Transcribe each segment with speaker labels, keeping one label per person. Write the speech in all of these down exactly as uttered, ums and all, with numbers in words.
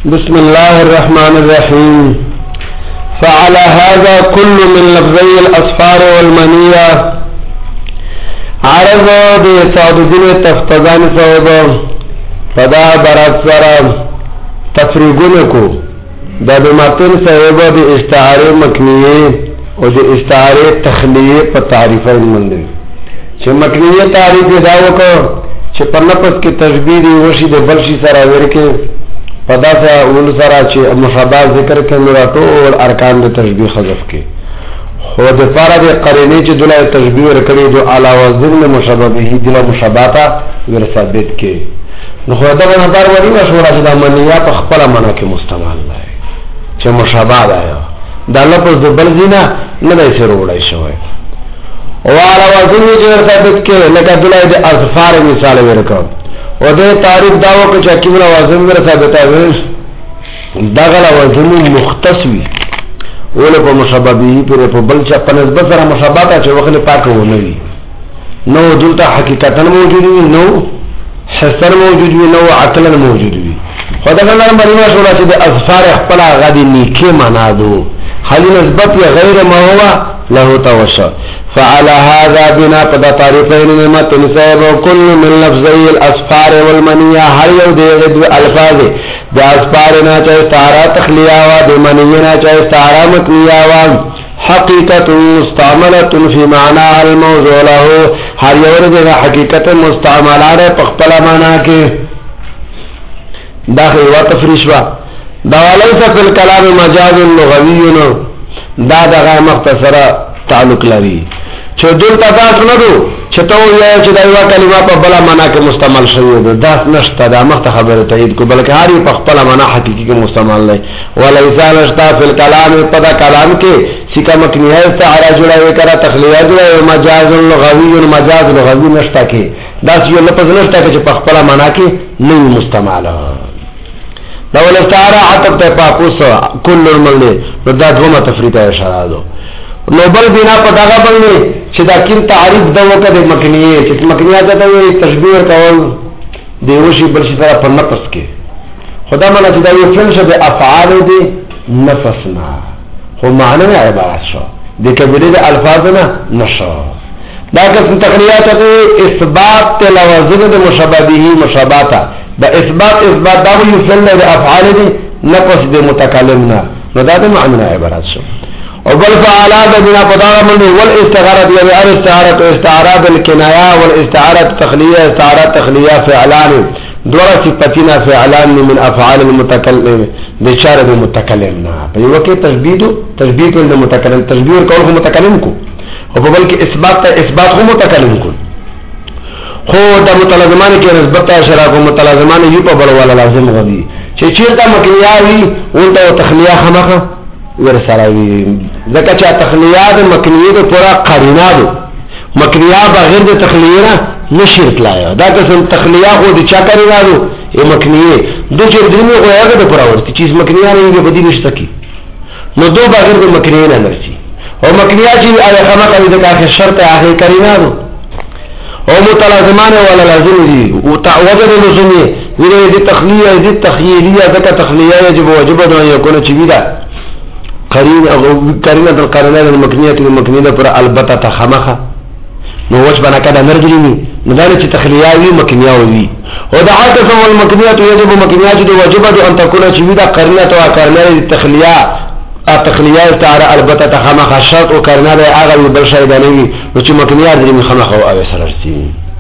Speaker 1: بسم الله الرحمن الرحيم. فعلى هذا كل من لفظي الأصفار والمنية عرض دي سعود الدين تفتزان صوبا فدا برات سرا تفریقونکو دا بماتن صوبا دي استعاره مکنیه و دي استعاره تخلیه پا تعریفه مندر چه مکنیه تعریف داوکو چه پر نفس کی تشبیه دی وشی دی بلشی سرا ورکه پدا سا اول سرا چه مشابه ذکر که مراتو اور ارکان دی تشبیه خضف که خود پارا دی قرینی چه دلائے تشبیه ورکلی دو علاوه ضمن مشابه بهی دل مشابهتا ورثابت که نخوده به نظر وری مشورا چه دا منیه پا خپلا منا که مستمال لائے چه مشابه دا یا دا لپس دو بلزینا ندائی سر اوڑای شوئے وعلى وزن جور ثابت کے لکہ دلائے دے اظفار مثال ورکو و دے تعریف داو کو چاکی ملا وزن ور ثابت ہے داغل وزن مختصوی اولا پا مشابہی پر پا بلچا پا نسبت سر مشابہتا چا وقت پاک ہو نوی نو دلتا حقیقتا موجود وی نو حسن موجود وی نو عقلا موجود وی خدا کنر مریمہ شورا چا دے اظفار اخپلا غادی نیکی منا دو خالی نسبت یا غیر ما ہوا له توشا فعلى هذا بنا قد تعرفين نعمت نسائب وكل من لفظي الأسفار والمنية هر يو دي غدو الفاظ دي أسفارنا چاہے استعارا تخلیاوا دي منینا چاہے استعارا مکنیاوا حقیقت مستعملت فی معنی الموضوع له هر یو دي حقیقت مستعملات پخپلا معنی کے داخل و تفریشوا دا وليس في الكلام مجاز لغوي دا دغه مختصره تعلق لري چې دلته تاسو نه دو چې ته وایې چې دا یو کلمه په بل معنا کې مستعمل شوی ده دا نشته دا مخ خبره تایید کو بلکې هر په خپل معنا حقيقي کې مستعمل نه وليس نشتا في الكلام په دا کلام کې سکه مکنیه استعاره جوړه وکړه تخلیه جوړه مجاز لغوي مجاز لغوي نشتا کې دا یو لفظ نشتا چې په خپل معنا کې نه مستعمل دا ول استعاره عطف ته پاپوس کل الملي دا دومره تفریط اشاره ده نو بل بنا په دغه باندې چې دا کیم تعریف د وکړه د مکنیه چې مکنیه ته وي تشبیه کول دی وشي بل شي سره په نفس کې خدا مله چې دا یو فعل شه د افعال دي نفسنا خو معنی نه عبارت شو د کبیره د الفاظنا نشو دا که تقریات ته اثبات لوازم د مشابهه مشابهتا دا اثبات اثبات دا یو فعل د افعال دي نفس د متکلمنا نو دا د معنی نه عبارت شو او بل فعالات بنا پداغا مندی والاستغارت یعنی الاستعارت استعارات الکنایا والاستعارت تخلیہ استعارات تخلیہ فعلان دورا صفتنا فعلان من افعال المتکلم بشار المتکلمنا پیوکی تشبیدو تشبید المتکلم تشبید کول خو متکلم کو او بلکہ اثبات تا اثبات خو متکلم کو خو دا متلازمان کی نسبت شرع کو متلازمان یو پا بلوالا لازم غدی چه چیر دا مکنیاوی اونتا و تخلیہ خمخا ورسراوی ذکر چا تخلیات مکنیه ده پورا قرینه ده مکنیه بغیر ده تخلیه نشرت لایا دا قسم تخلیه خود چا قرینه ده یہ مکنیه دو چردینی غویاغه ده پورا ورسی چیز مکنیه نگه بدی نشتا کی نو دو بغیر ده مکنیه نرسی او مکنیه چی آیا خمقه ده که آخر شرط آخر قرینه ده او متلازمان والا لازم دی وجد لزمیه ویده دی تخلیه دی تخییلیه ذکر تخلیه یجب وجب دو یکونه چی بیده قرین قرینه در قرینه در مکنیه در مکنیه پر البته تخمخه نو وش بنا کده نرجلینی نداره چه تخلیهوی مکنیهوی و دا عاطفه والمکنیه یجب مکنیه چه دو واجب دو ان تکونه چه ویده قرینه تو قرینه تخلیه تخلیه استعاره البته تخمخه شرط و قرینه در آغا وی بل شایدانوی نو چه مکنیه در مخمخه و اوی سررسی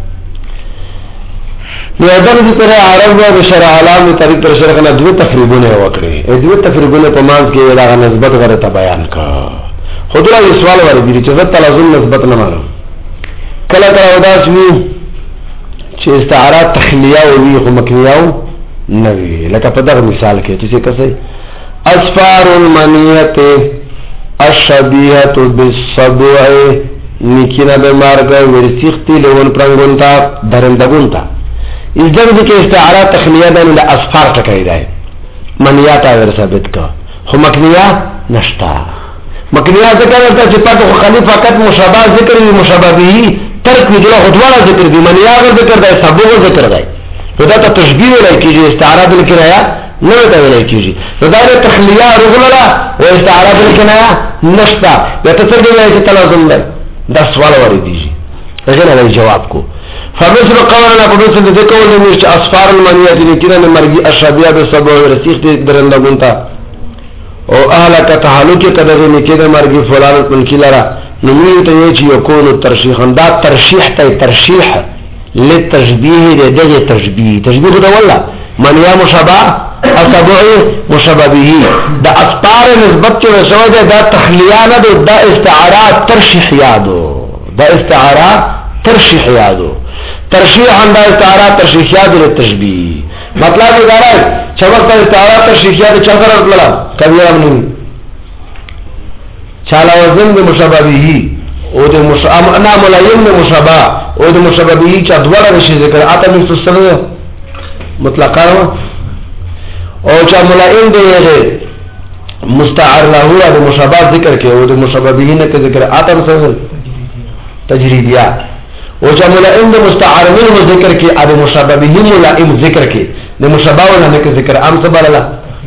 Speaker 1: نو ادم دی پر عرب و شرع علام طریق پر شرع کنه دوی تفریبونه وکړي دوی تفریبونه په مانځ کې دا نسبت غره ته بیان کا خودلا یې سوال ورې دي چې زت لازم نسبت نه مانو کله کله وداس وی چې استعاره تخلیه او وی خو مکنیه نه وی لکه په دغه مثال کې چې څه اسفار المنیه الشبیهه بالسبع نکینه به مارګ ورسیختی لون پرنګونتا درندګونتا اس درجه کې استعاره تخلیه ده له اسفار ټکای دی منیات اور ثابت کا خو مکنیه نشتا مکنیه ذکر ته چې پاتو خلیفہ فقط مشابه ذکر وی مشابه به ترک وی له خدواله ذکر دی منیه ذکر دی سبب ذکر دی دا ته تشبیه لای کیږي استعاره دل کرایا نه ته ویل کیږي نو دا تخلیه رغلا او استعاره بالکنایه نشتا دا ته څنګه وایي چې تلازم ده دا سوال ورېږي هغه نه جواب کو فمثل قولنا قدس ذکر ولې چې اسفار المنیه دي کینه مرګي اشابیه به سبب رسیخ دي درندګونتا او اهلک تهلک کده نه کده مرګي فلان من کیلرا نمي ته چې یکون ترشیح دا ترشیح ته ترشیح للتشبيه دغه تشبيه تشبيه دا ولا منیا مشابه اسبع مشابه به دا اسفار نسبت چې شوی دا تخلیه نه دا استعاره ترشیح یادو دا استعاره ترشیح یادو ترشیح دا استعاره ترشیح یادو للتشبيه مطلب دا راځي چې وخت استعاره ترشیح یادو چا سره وکړه کبیر امن چاله وزن د مشابه به او د مشابه انا ملایم د مشابه او د مشابه به چې دواړه شي ذکر اته مستسلم مطلقاً او چې ملایم دی مستعار له او د مشابه ذکر کې او د مشابه به نه ذکر اته مستسلم تجریدیه او چې ملایم د مستعار منه ذکر کې او د مشابه به ملایم ذکر کې د مشابه نه ذکر ام څه بللا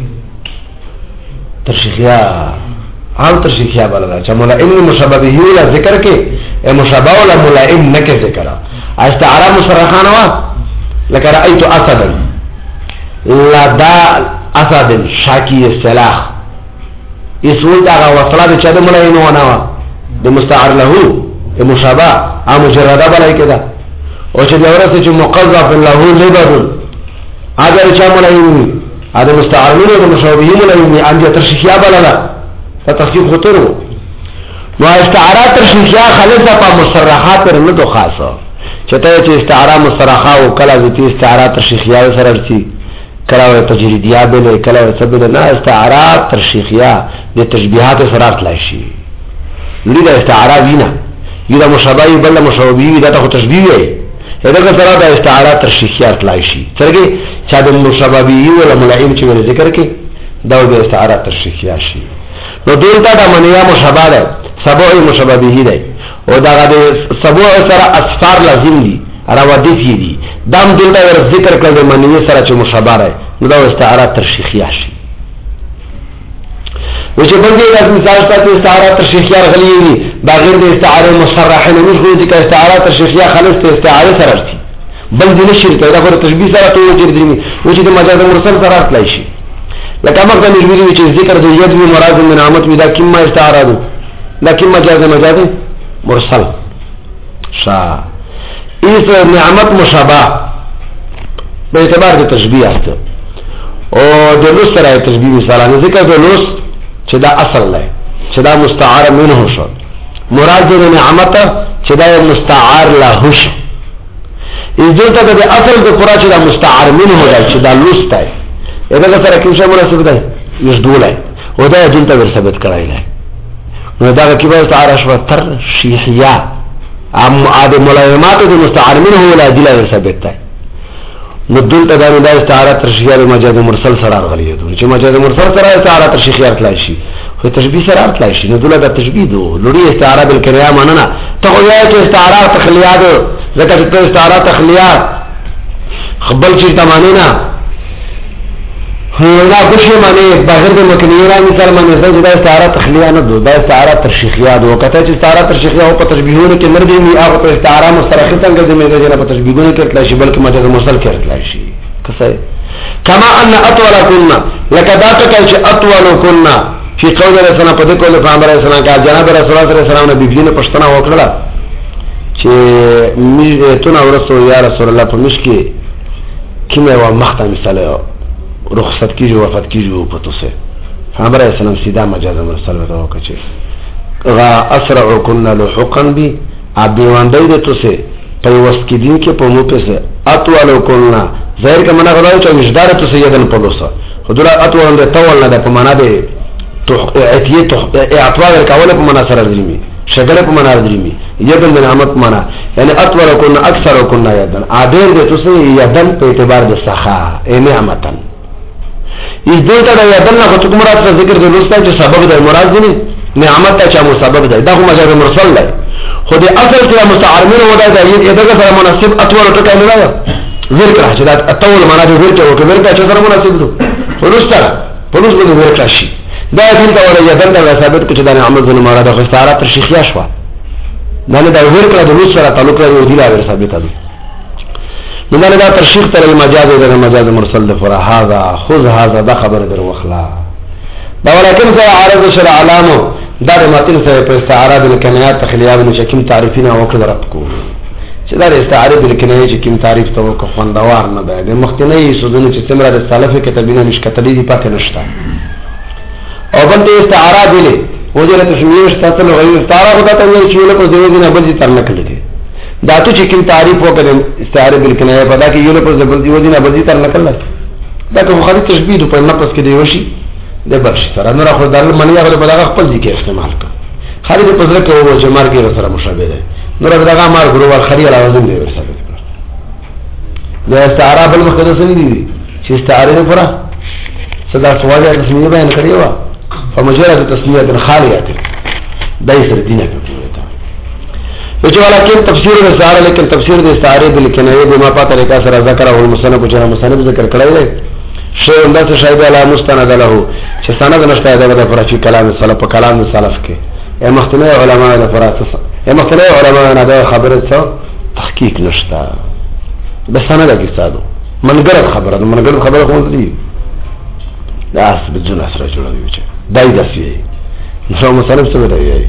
Speaker 1: ترشیحیا عام ترشیحیا بللا چې ملائم مشابه به ولا ذکر کې اے مشابه ولا ملائم نه کې ذکر استعاره مصرحانه وا لکه رايت اسدا لا دا اسد شاکی السلاح اسول دا وصله چې د ملائم ونه وا د مستعار له د مشابه ا مجرده بلای کېدا او چې اورته چې مقذف له لبد اگر چې ملائم هذا مستعارين ومشابهين لهم عندي ترشيحيا بللا فتخفيف خطره واستعارات ترشيحيا خالصه په مصرحات نه تو خاصه چته چې استعاره مصرحه او کله چې استعارات ترشيحيا سره ورتي کله تجریدیه به کله سبب نه استعارات ترشيحيا د تشبيهات سره تلای شي لید استعاره وینا یدا مشابه بل مشابه دا ته تشبيه وي دغه سره د استعاره ترشیحیات لای شي څنګه چې د مشابهی ولا ملائم چې ذکر کې دا د استعاره ترشیحیا شي نو دلته د منیا مشابه ده سبع مشابهی ده او دا د سبع سره اسفار لازم دي راودی دي دام دلته ور ذکر کړل د منیا سره چې مشابه ده نو دا استعاره ترشیحیا شي و چې بلکې د مثال ستاسو استعاره ترشیحیا غلي دي بغیر د استعاره مصرحه نه موږ دي چې استعاره ترشیحیا خالص ته استعاره سره ورتي بل دې نشي ته دا پر تشبيه سره ته وجري دي و چې د مجاز مرسل سره تلای شي لکه مخکې مې چې ذکر د یذ مراد من نعمت ودا کیما استعاره ده دا کیما مجاز مجاز مرسل شا اس نعمت مشابه په اعتبار د تشبيه است او د لوس سره تشبيه مثال ذکر د لوس چې دا اصل دی چې دا مستعار منه شو مراد د نعمت چې دا مستعار له شو اذا ته د اصل د قرآن چې دا مستعار منه دی چې دا لوس دی اته سره کوم څه مناسب دی یشدولای او دا جنته ور ثابت کړای دی نو دا کې به استعاره شو ترشیحیا ام عاد ملایمات د مستعار منه ولا دلاله ور ثابت دی نو دلته دا د استعاره ترشیحیا د مجاز مرسل سره غلي دي چې مجاز مرسل سره استعاره ترشیحیا تلای شي خو تشبيه سره تلای شي نو دلته د تشبيه دو لوري استعاره بالکنایه معنی ته وایي چې استعاره تخلیات ذکر ته استعاره تخلیات خپل چې تمانینا هو لا بشي معنی بغیر د مکنیره مثال معنی زه د استعاره تخلیه نه دو د استعاره ترشیحیا دو کته چې استعاره ترشیحیا او په تشبيهونو کې مرګي می هغه په استعاره مسترخه څنګه د میږي نه په تشبيهونو کې تلای شي بلکې مجاز مرسل کې تلای شي کسه کما ان اطول كنا لکذات چې اطول كنا فی قول رسول په دې قول پیغمبر اسلام کا جناب رسول الله صلی الله علیه وسلم نبی دې پښتنه وکړه چې می ته نو رسول یا رسول الله په مشکې کیمه وا مخته مثال رخصت کیجو وفات کیجو پتو سے پیغمبر اسلام سیدا مجاز مرسل وکړه چې غا اسرع كنا لحقا بي ابي واندې د تو سے په وست کې دین کې په مو په سے اطول كنا ظاهر کا معنا غواړي چې وجدار تو سے یدن په لوسه خدای اطول د تول نه په معنا ده اتیه تو اطوال کاوله په معنا سره درېمي شګره په معنا درېمي یدن د نعمت معنا یعنی اطول كنا اکثر كنا یدن عادر د تو سے یدن په اعتبار د سخا ای نعمتن اس دلته د یدن نه کوم مراد ذکر د لوسته چې سبب د مراد دی نعمت ته چې مسبب دی دا کوم مجاز مرسل دی خو د اصل کې مستعارمن ودا د یدغه سره مناسب اطول ټکی نه دی ذکر چې دا اطول معنا د ذکر او کبر ته سره مناسب دی ورستره پروس باندې ورکړه شي دا دې ته ولا یدن دا ثابت کړي دا عمل ظلم مراد خو استعاره تشریحیا شو نه نه دا ورکړه د روس سره تعلق لري دی لا ثابت ده نو دا ترشیح تر المجاز او المجاز مرسل ده فرا هذا خذ هذا دا خبر در وخلا دا ولکن سره عارض شرع علامه دا د متن سره په استعاره د کنایات تخلیه بن شکیم تعریفین او کړه رب کو چې دا استعاره د کنایه چې کوم تعریف ته وکړ خوندوار نه ده د مخکنی سودونه چې څومره د سلف کتابینه مشکتلې دي پاتې نشته او بل ته استعاره دی وجره تشمیه ستاسو له غیر استعاره هدا ته ویل چې له په دې نه بل تر نه کړی دا ته چې کوم تعریف وکړ استعاره بالکنایه په دا کې یو له په ځبل دی ودی نه بل تر نه کړل دا کوم خالي تشبیه په نفس کې دی وشي د برش سره نور خو دل منی هغه په دغه خپل ذکر استعمال کړ خالي په ځل کې وو چې مارګي سره مشابه ده نور دغه مار ګرو خري راوځم دی ورسره دا استعاره بل مقدس نه دي چې استعاره پره صدا سوال یا تسمیه بیان کړی و فمجرد تسمیه خالیه ده یې سره دینه کوي وجه ولكن تفسير الاستعاره لیکن تفسیر د استعاره بالکنایه بما په طریقه سره ذکر او المصنف جره مصنف ذکر کړی دی شی انداز شایبه علی مستند له چې سند نشته دا پر چې کلام سلف په کلام سلف کې ای مختلف علماء له فراسه ای مختلف علماء نه دا خبره څه تحقیق نشته بس سند کې ساده منګر خبره منګر خبره کوم دی دا اس بجنه سره جوړوي چې دای داسي نو مصنف څه دی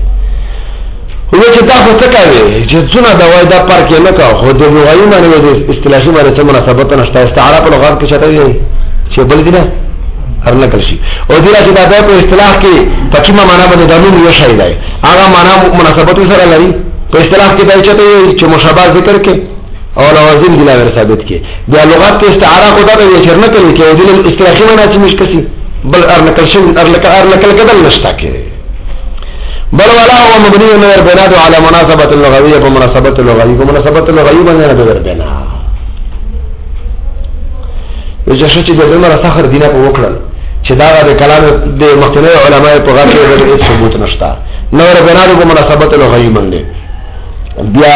Speaker 1: و چې دا خو څه کوي چې څونه دا وای دا پر کې نه کا خو د لغوي معنی د اصطلاحي معنی څه مناسبت نشته استعاره په لغت کې چاته دی چې بل دی نه هر نه کړی او دا چې دا په اصطلاح کې پچما معنی باندې د نوم یو شی دی هغه معنی مناسبت سره لري په اصطلاح کې دا چاته چې مشابه ذکر کې او لوازم دی لاره ثابت کې د لغت کې استعاره خدا ته یې چرنه کوي چې د اصطلاحي معنی چې مشکسي بل ار نقل شي ار نقل کېدل نشته کې بل ولا هو مبني من البناء على مناسبة اللغوية بمناسبة اللغوية بمناسبة اللغوية بناء بالبناء وجه شو چې د عمر فخر دینه په وکړل چې دا د کلام د مختلف علماء په غږ کې د ثبوت نشته نو بناء بمناسبة اللغوية باندې بیا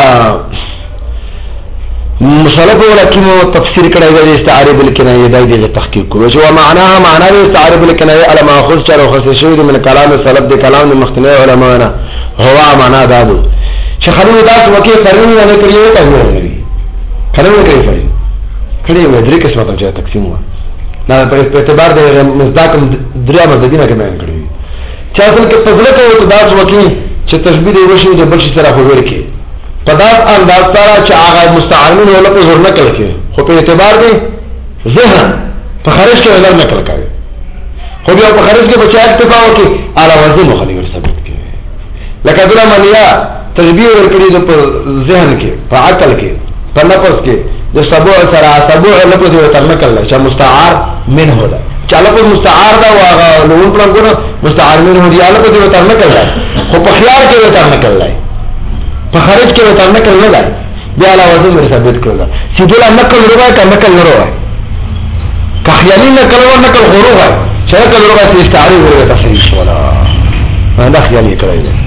Speaker 1: مصالح ولکن تفسیر کړی دی استعاره بالکنایه دای دی تحقیق کړو چې معناها معنا د استعاره بالکنایه علما ماخذ چا خاص شوی من کلام سلف د کلام مختلف علماء نه هو معنا دادو چې خلک تاسو وکي فرمی نه کړی ته وایي کله نو کوي فرمی کړي و درې قسمه ته تقسیم و دا په اعتبار د مصداق دریا مدینه کې بیان کړی چې اصل کې فضله کوي تاسو وکي چې تشبیه وشي د بل شي سره خو ورکی پداس انداز سره چې هغه مستعارین ولا په زور نقل کوي خو په اعتبار دی ذهن په خارج کې ولا نقل کوي خو بیا په خارج کې بچا اکتفا وکي اعلی وزن مخالف ثابت کوي لکه دغه منیا تشبیه ورکړي د ذهن کې په عقل کې په نفس کې د سبوع سره سبوع لپاره د تر نقل چې مستعار من هدا چاله په مستعار دا واغه لون پلان مستعار من هدي اله په تر نقل خو په خيار کې تر نقل لای په خارج کې وته نقل نه لای بیا علاوه ځم ثابت کړل چې دلا نقل ورغه کا نقل نه ورغه که خیالي نقل ور نقل غروغه چې نقل ورغه چې استعاره ورغه تصریح ولا ما دا خیالي کړی دی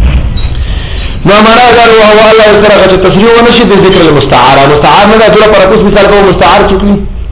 Speaker 1: نو معنا دا هو الله سره چې تصریح ونشي د ذکر المستعار مستعار نه دا پر اوس مثال کوم مستعار چوکي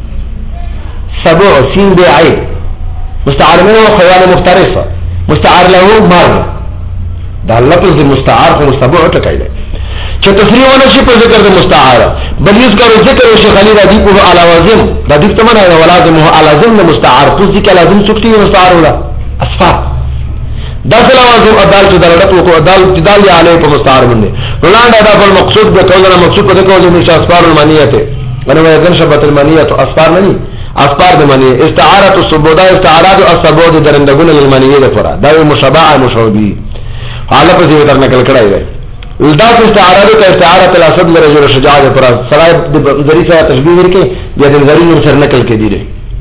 Speaker 1: سبع سين بعين مستعار منه خيال مفترسه مستعار له مر دا لفظ مستعار خو مستبوع ټکای دی چې تصریح ونشي په ذکر د مستعار بل یذکر ذکر شیخ علي رضی الله علی لازم د دې تمنه او لازم هو لازم د مستعار په ذکر لازم څوکتي مستعار ولا اصفار دا لازم ادال چې درته کو ادال جدال علی په مستعار باندې ولاند دا په مقصود به کولنه مقصود په دغه وجه نشه اصفار المانیه ته غنوه ذن شبت المانیه اصفار نه اصفار د معنی استعاره السبودا استعاره السبود درندګون للمانیه لپاره دا مشابه مشابه حالا په دې تر نقل کړای دی دا استعاره د استعاره الاسد لرجل شجاع پر سلای د ذریعہ تشبیه ورکه یا د ذریعہ سره نقل کې دی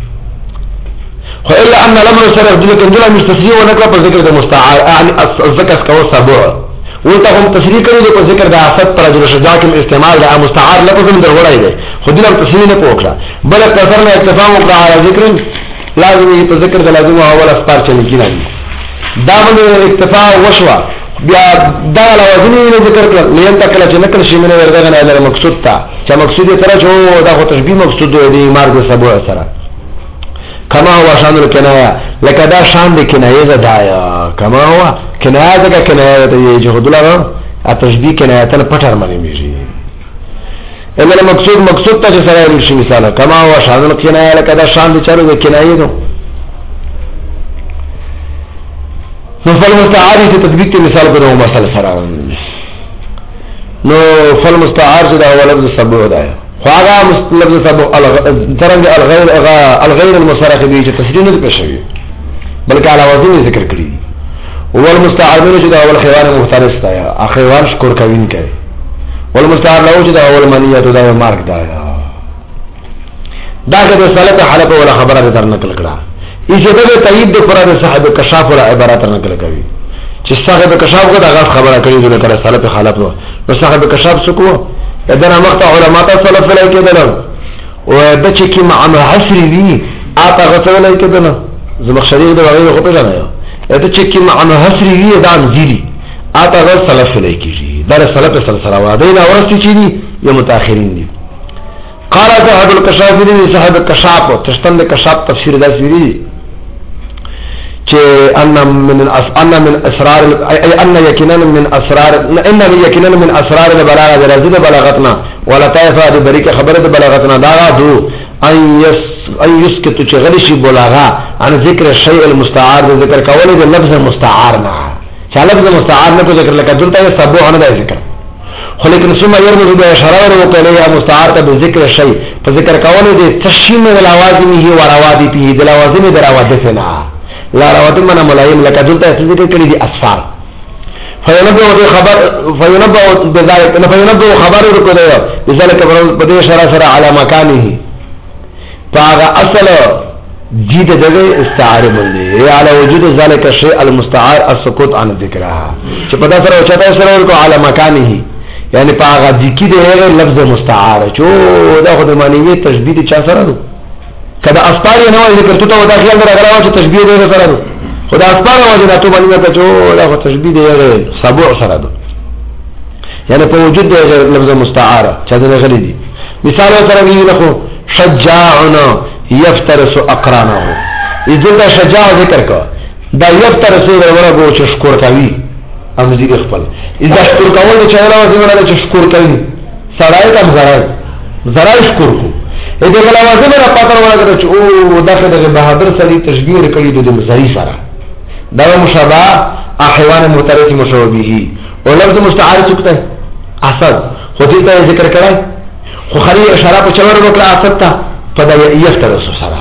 Speaker 1: خو الا ان الامر سره د کندله مستثنی و نقل په ذکر د مستعار يعني الذکر کو سبوع وته هم تشریح کړی په ذکر د اسد پر رجل شجاع کې استعمال د مستعار لفظ من دروړای دی خو دې تشریح نه پوکړه بل کثر نه اکتفا وکړه على ذکر لازم په ذکر د لازم او اول اسپار چلی کینای دا باندې اکتفا وشوا بیا دا لوازم یې ذکر کړل لین تکل چې نکل شي منه ورغه نه لري مقصود تا چې مقصود یې سره جو دا خو تشبیه مقصود دی مارګ سبو سره کما هو شان الکنایه لکه دا شان د کنایه زدایا کما هو کنایه دغه کنایه ته یې جو دلغه ا تشبیه کنایه ته پټر باندې میږي اله مقصود مقصود ته سره لري مثال کما هو شان الکنایه لکه دا شان د چارو د کنایه نو نو فالمستعار ته تطبیق ته مثال په نو مثال سره نو فالمستعار دا هو لفظ سبوع ده خواغا لفظ سبوع ترنګ الغیر الغیر المصرح به چې تشریح نه پېښوي بلکې علاوه دې ذکر کړی او المستعار منه چې دا اول خیوان مختلف دی اخیوان شکر کوین کوي والمستعار له چې دا اول منیه دا مارک دا دا د صلت حلف ولا خبره در نقل کړه ایجاده تایید د فراد صاحب کشاف ولا عبارت نقل کوي چې صاحب کشاف کو دا غلط خبره کوي چې کړه صلت خلاف نو صاحب کشاف سکو دنا مقطع علماء صلف لای کېدل او د چې کی مع حسری وی اته غسل لای کېدل زمخشری دا غوړي خو په ځای د چې کی مع حسری وی دا انځيري اته غسل صلف لای کېږي دا صلف سلسله واده دا ورسته چي دي یا متأخرین دي قال صاحب الكشاف دي صاحب الكشاف تشتند کشاف تفسیر دا سوي چې ان من ان من اسرار اي ان يقينا من اسرار ان يقينا من اسرار البلاغه درجه بلاغتنا ولا طائفه دي بریک خبره بلاغتنا دا دو ان يس ان يسكت تشغلش بلاغه عن ذکر الشيء المستعار ذکر کول د لفظ مستعار نه چې لفظ مستعار نه ذکر لکه دلته سبوع نه ذکر خو لیکن ثم يرمز باشاره وقال يا مستعار بذكر الشيء فذكر کول د تشیم الوازمه وروادته د لوازم دراوادتنا لا رواتب من ملایم لکه دلته ذکر کړی دي اسفار فینبو خبر فینبو بذلك فینبو خبر ورکړی بذلك په دې اشاره سره علی مکانه فاغه اصل جید دغه استعاره باندې علی وجود ذلك الشيء المستعار السكوت عن ذکرها چې په دا سره چاته سره ورکو علی مکانه یعنی پاغه ذکی دغه لفظ مستعار چو دا خو د معنی تشبیه چا سره کدا اسپار نه وای ذکر ته ودا خیال درغلا چې تشبیه دې سره ده خدا اسپار وای نه ته باندې ته چې دا تشبیه دې سبوع سره ده یعنی په وجود د لفظ مستعاره چې دا غلي دي مثال سره وی نه خو شجاعنا يفترس اقرانه اذا شجاع ذکر کا دا يفترس ورغو چې شکر کوي امزي خپل اذا شکر کول چې علاوه دې چې شکر کوي سړای کم زړای زړای شکر کو اې دغه لوازم را پاتره ورغله چې او دغه د بهادر سړي تشبیه کړی د مزری سره دا مشابه احوان مترک مشابهه او لفظ مستعار څخه اسد خو دې ته ذکر کړای خو خري اشاره په چور وکړه اسد ته په دې یفتر سره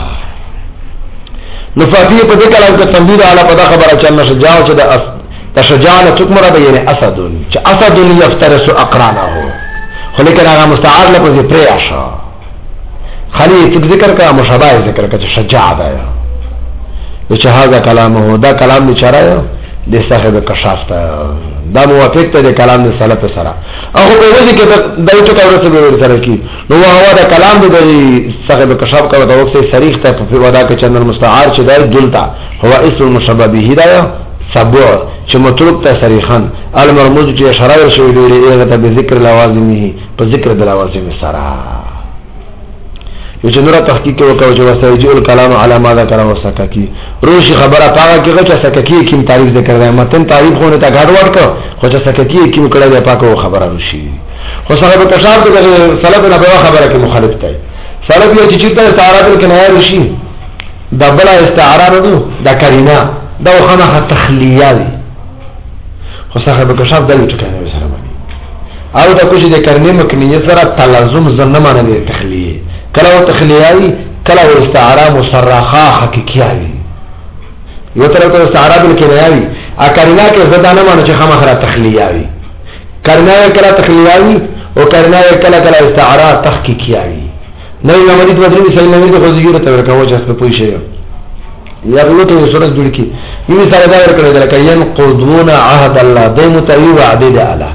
Speaker 1: نفاتی په دې کلام کې تنبیه علی په دا خبره چې نشه جاو چې د تشجاع تکمره به یعنی اسد چې اسد یفترس اقرانه خو لیکن هغه مستعار لفظ پرې اشه خلی ذکر کا مشابه ذکر کا شجاع ده چې هاذا کلامه دا کلام دی چاره د صاحب کشاف ته دا موافق ته د کلام د سلف سره او په دې کې د یو څه اورسه به سره کی نو هوا دا کلام د صاحب کشاف کا د وخت صریح ته په ودا کې چندر مستعار چې دا دلتا هو اسم مشابه به دا سبوع چې مطلوب ته صریحا المرموز چې اشاره شوی دی هغه ته به ذکر لوازمه په ذکر د لوازم سره چې نور تحقیق وکړو چې وسایج الکلام علی ما ذکر وسککی روش خبره پاګه کې چې سککی کیم تعریف ذکر راځي متن تعریف خونه ته غاډ ورک خو چې سککی کیم کړه دی پاکو خبره روشي خو صاحب کشاف د سلف نه به خبره کې مخالف دی سلف یې چې چې استعاره کې نه روشي د بل استعاره نه د کرینا دا خامخه تخلیه دی خو صاحب کشاف د ټکه نه سره باندې او دا کوم چې د کرنی مکنیه سره تلازم زنه معنی دی تخلیه کله تخلیاوی کله استعاره مصرحه حقیقیاوی یو طرف ته استعاره بالکنایوی ا کرینا کې زدانه معنی چې خامخره تخلیاوی کرنا کله تخلیاوی او کرنا کله کله استعاره تحقیقیاوی نو یو مدید بدري صحیح نه دی خو زیږي ته ورکوي چې څه پوي شي یا غلطه صورت جوړ کی یوه سره دا ورکړل دا کین قدون عهد الله د متوی وعده دی اعلی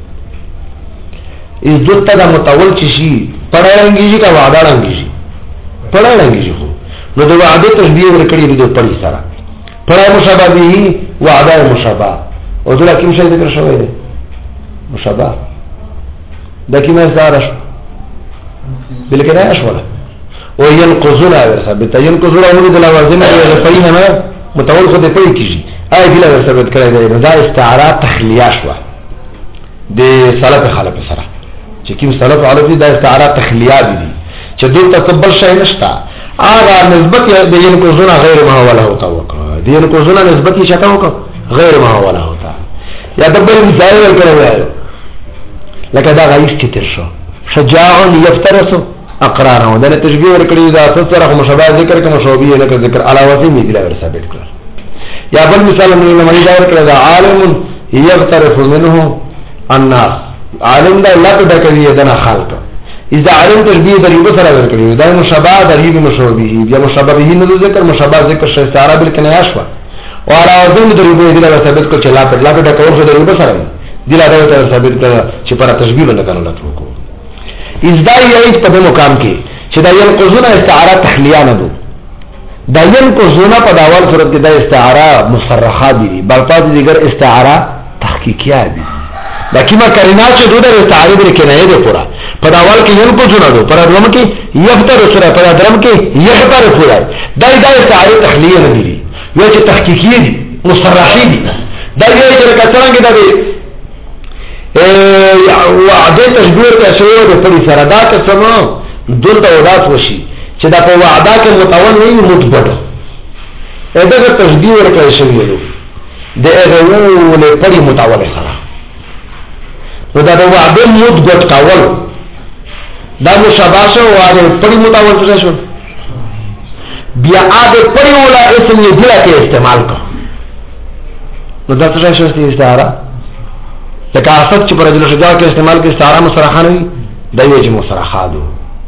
Speaker 1: از دته دا متول چی شي پړړنګیږي کا وعده رنګیږي پړړنګیږي خو نو د وعده تشبیه ورکړي دی په پړی سره پړای مشابه به وعده مشابه او دا کوم شی ذکر شوی دی مشابه دا کومه زاره بلکې نه شوله او ينقضون ثابت ينقضون او د لوازم د پېنه نه متول خو د پې کیږي آی بلا ثابت کړی دی دا استعاره تخلیه شو د سلف خلف سره چې کوم سلف عربي دا استعاره تخلیه دي چې دوی تقبل شي نشتا هغه نسبت د ينقضون غیر ما ولا ہوتا وکړه د ينقضون نسبت یې شته وکړه غیر ما ولا ہوتا یا دبر مثال ورکړی لکه دا غیش چې تر شو شجاع يفترس اقراره دا تشبیه ورکړي دا اساس سره مشابه ذکر کوم مشابه لکه ذکر علاوه می دي ور ثابت کړ یا بل مثال موږ نه دا ورکړه دا عالم يغترف منه الناس عالم دا الله ته کوي دا خلق اذا علم تشبیه د یو سره ورکړي دا مشابه د ریب مشابه یا مشابه به نه ذکر مشابه ذکر شې استعاره بالکنایه شو او علاوه د ریب دي ور ثابت کړ چې لا په لا په کول خو د ریب سره دي لا دا ثابت کړ چې پر تشبیه نه کړل وکړو ازدای یعید په مقام کې چې دا ينقضون استعاره تخلیه نه دو دا ينقضون په داول صورت کې دا استعاره مصرحه دي بلکې دیگر استعاره تحقیقیه دي دا کیما کرینا چې دوه استعاره لري کې نه دی پورا په داول کې ينقضون دو پر درم کې یفتر سره پر درم کې یفتر پورا دا دا استعاره تخلیه نه دي یو چې تحقیقیه دي مصرحه دي دا یو چې څنګه دا دي وعده تشبیه تشریع د پری سره دا که څنګه دلته ودات وشي چې دا په وعده کې متول نه متبد اته تشبیه ورکړی شوی دی د هغه له پری متول سره نو دا د وعده متبد کول دا مشابهه او د پری متول څه شو بیا د پری ولا اسم یې دلا کې استعمال کا نو دا څه شو استعاره لکه اسد چې پر رجل شجاع کې استعمال کې استعاره مصرحه نه وي دا یو چې مصرحه ده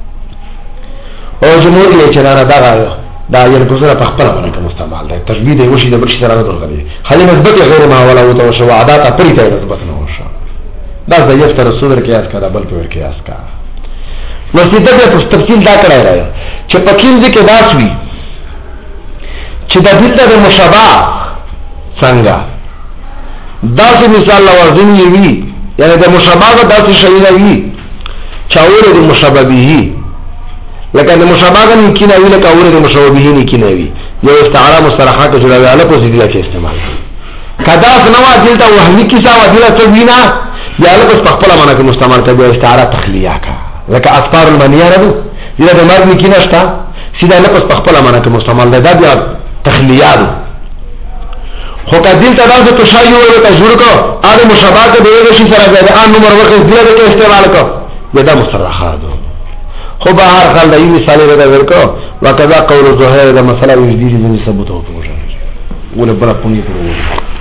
Speaker 1: او جمهور یې چې نه دا راځي دا یې ګذره په خپل باندې مستعمل ده تشبیه دی وشي د بشي سره راغلی خالي نسبت غیر ما ولا او تو شو عادت پرې ته نسبت نه وشه دا د یفتر صدر قیاس کړه بل په قیاس کا نو سیده په تفصیل دا کړای راځي چې پکې ځکه داس وی چې د دې د مشابه څنګه داسې مثال لوازم یې وي یعنی د مشابه داسې شی نه وي چاوره د مشابه به لکه د مشابه نه کینه وی لکه اوره د مشابه به نه کینه وی یو استعاره مصطلحه کې جوړه اله په ذکر کې استعمال کدا سنوا دلته وهمي کیسه و دلته توینا یا له په خپل معنا کې مستعمل کړي استعاره تخلیه کا لکه اذکار المنیه نه دي د مرګ کینه شتا سیده له په خپل معنا کې مستعمل ده دا بیا تخلیه ده خو کدیل ته دا څه شایو ورته جوړ کو اړ مشابه ته دیغه شي سره د ان نمبر ورکه دغه کې استعمال کو دا مصرحات خو به هر حال دی مثال دا ورکو وکذا قول زهير دا مسله وجدي دي ثبوت او ته وله بل په نيته